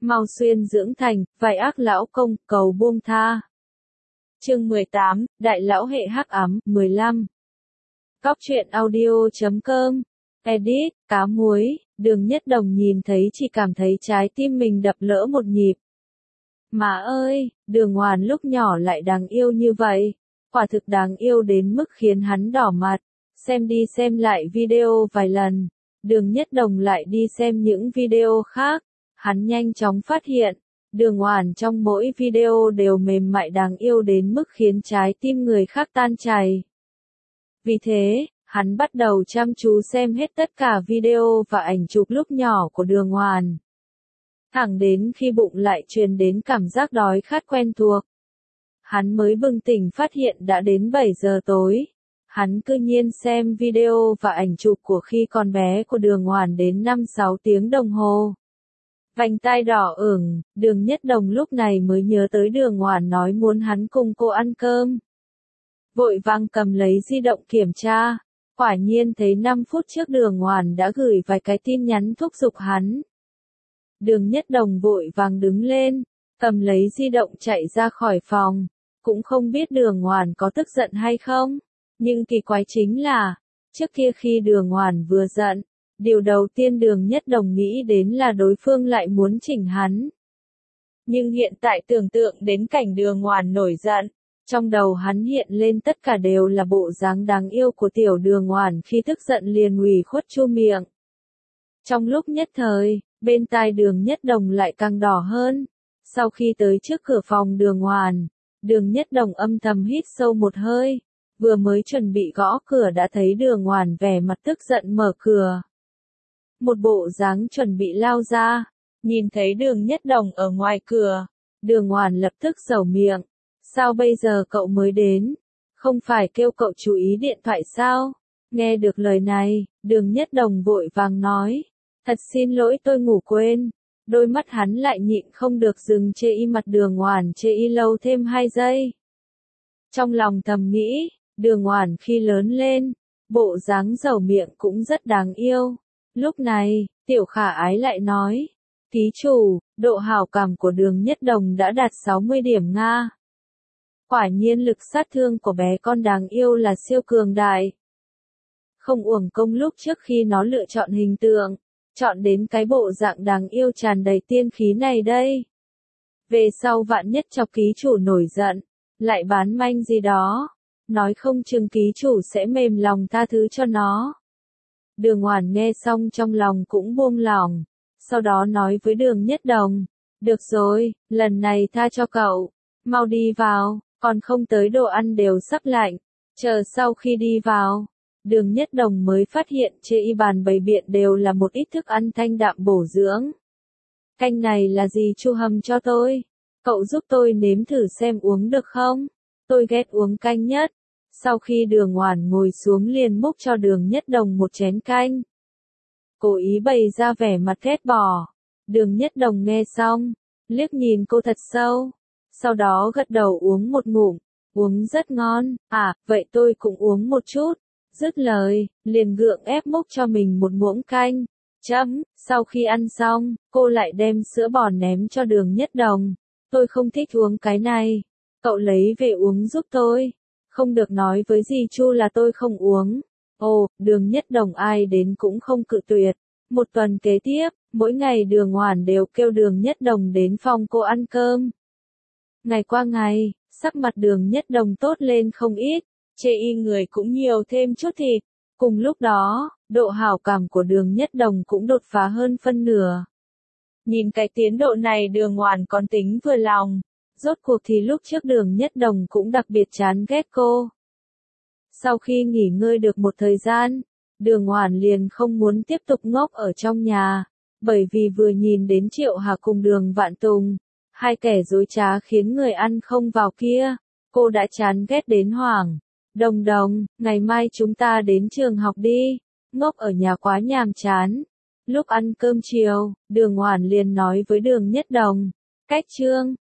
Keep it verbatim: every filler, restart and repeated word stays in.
mau xuyên dưỡng thành, vài ác lão công, cầu buông tha. Chương mười tám, Đại lão hệ hắc ám, mười lăm. Cóc truyện audio chấm com. Edit, cá muối, Đường Nhất Đồng nhìn thấy chỉ cảm thấy trái tim mình đập lỡ một nhịp. Má ơi, Đường Hoàn lúc nhỏ lại đáng yêu như vậy. Quả thực đáng yêu đến mức khiến hắn đỏ mặt. Xem đi xem lại video vài lần. Đường Nhất Đồng lại đi xem những video khác. Hắn nhanh chóng phát hiện. Đường Hoàn trong mỗi video đều mềm mại đáng yêu đến mức khiến trái tim người khác tan chảy. Vì thế, hắn bắt đầu chăm chú xem hết tất cả video và ảnh chụp lúc nhỏ của Đường Hoàn. Thẳng đến khi bụng lại truyền đến cảm giác đói khát quen thuộc. Hắn mới bừng tỉnh phát hiện đã đến bảy giờ tối. Hắn cứ nhiên xem video và ảnh chụp của khi còn bé của Đường Hoàn đến năm sáu tiếng đồng hồ. Vành tai đỏ ửng, Đường Nhất Đồng lúc này mới nhớ tới Đường Hoàn nói muốn hắn cùng cô ăn cơm. Vội vàng cầm lấy di động kiểm tra, quả nhiên thấy năm phút trước Đường Hoàn đã gửi vài cái tin nhắn thúc giục hắn. Đường Nhất Đồng vội vàng đứng lên, cầm lấy di động chạy ra khỏi phòng, cũng không biết Đường Hoàn có tức giận hay không, nhưng kỳ quái chính là, trước kia khi Đường Hoàn vừa giận, điều đầu tiên Đường Nhất Đồng nghĩ đến là đối phương lại muốn chỉnh hắn. Nhưng hiện tại tưởng tượng đến cảnh Đường Hoàn nổi giận, trong đầu hắn hiện lên tất cả đều là bộ dáng đáng yêu của tiểu Đường Hoàn khi tức giận liền ủy khuất chu miệng. Trong lúc nhất thời, bên tai Đường Nhất Đồng lại càng đỏ hơn. Sau khi tới trước cửa phòng Đường Hoàn, Đường Nhất Đồng âm thầm hít sâu một hơi, vừa mới chuẩn bị gõ cửa đã thấy Đường Hoàn vẻ mặt tức giận mở cửa. Một bộ dáng chuẩn bị lao ra, nhìn thấy Đường Nhất Đồng ở ngoài cửa, Đường Hoàn lập tức giở miệng. Sao bây giờ cậu mới đến? Không phải kêu cậu chú ý điện thoại sao? Nghe được lời này, Đường Nhất Đồng vội vàng nói. Thật xin lỗi tôi ngủ quên. Đôi mắt hắn lại nhịn không được dừng chê y mặt Đường Hoàn chê y lâu thêm hai giây. Trong lòng thầm nghĩ, Đường Hoàn khi lớn lên, bộ dáng giở miệng cũng rất đáng yêu. Lúc này, Tiểu Khả Ái lại nói. Ký chủ, độ hảo cảm của Đường Nhất Đồng đã đạt sáu mươi điểm Nga. Quả nhiên lực sát thương của bé con đáng yêu là siêu cường đại. Không uổng công lúc trước khi nó lựa chọn hình tượng, chọn đến cái bộ dạng đáng yêu tràn đầy tiên khí này đây. Về sau vạn nhất chọc ký chủ nổi giận, lại bán manh gì đó, nói không chừng ký chủ sẽ mềm lòng tha thứ cho nó. Đường Hoàn nghe xong trong lòng cũng buông lỏng, sau đó nói với Đường Nhất Đồng, được rồi, lần này tha cho cậu, mau đi vào. Còn không tới đồ ăn đều sắp lạnh, chờ sau khi đi vào, Đường Nhất Đồng mới phát hiện trên y bàn bày biện đều là một ít thức ăn thanh đạm bổ dưỡng. Canh này là gì chu hầm cho tôi? Cậu giúp tôi nếm thử xem uống được không? Tôi ghét uống canh nhất. Sau khi Đường Hoàn ngồi xuống liền múc cho Đường Nhất Đồng một chén canh. Cố ý bày ra vẻ mặt ghét bỏ. Đường Nhất Đồng nghe xong, liếc nhìn cô thật sâu. Sau đó gật đầu uống một ngụm, uống rất ngon, à, vậy tôi cũng uống một chút. Dứt lời, liền gượng ép múc cho mình một muỗng canh. Chấm, sau khi ăn xong, cô lại đem sữa bò ném cho Đường Nhất Đồng. Tôi không thích uống cái này, cậu lấy về uống giúp tôi. Không được nói với dì Chu là tôi không uống. Ồ, Đường Nhất Đồng ai đến cũng không cự tuyệt. Một tuần kế tiếp, mỗi ngày Đường Hoàn đều kêu Đường Nhất Đồng đến phòng cô ăn cơm. Ngày qua ngày, sắc mặt Đường Nhất Đồng tốt lên không ít, chê y người cũng nhiều thêm chút thịt. Cùng lúc đó, độ hảo cảm của Đường Nhất Đồng cũng đột phá hơn phân nửa. Nhìn cái tiến độ này Đường Hoàn còn tính vừa lòng. Rốt cuộc thì lúc trước Đường Nhất Đồng cũng đặc biệt chán ghét cô. Sau khi nghỉ ngơi được một thời gian, Đường Hoàn liền không muốn tiếp tục ngốc ở trong nhà, bởi vì vừa nhìn đến Triệu Hà cùng Đường Vạn Tùng. Hai kẻ dối trá khiến người ăn không vào kia, cô đã chán ghét đến hoảng. Đồng Đồng, ngày mai chúng ta đến trường học đi, ngốc ở nhà quá nhàm chán. Lúc ăn cơm chiều, Đường Hoàn liền nói với Đường Nhất Đồng, cách chương,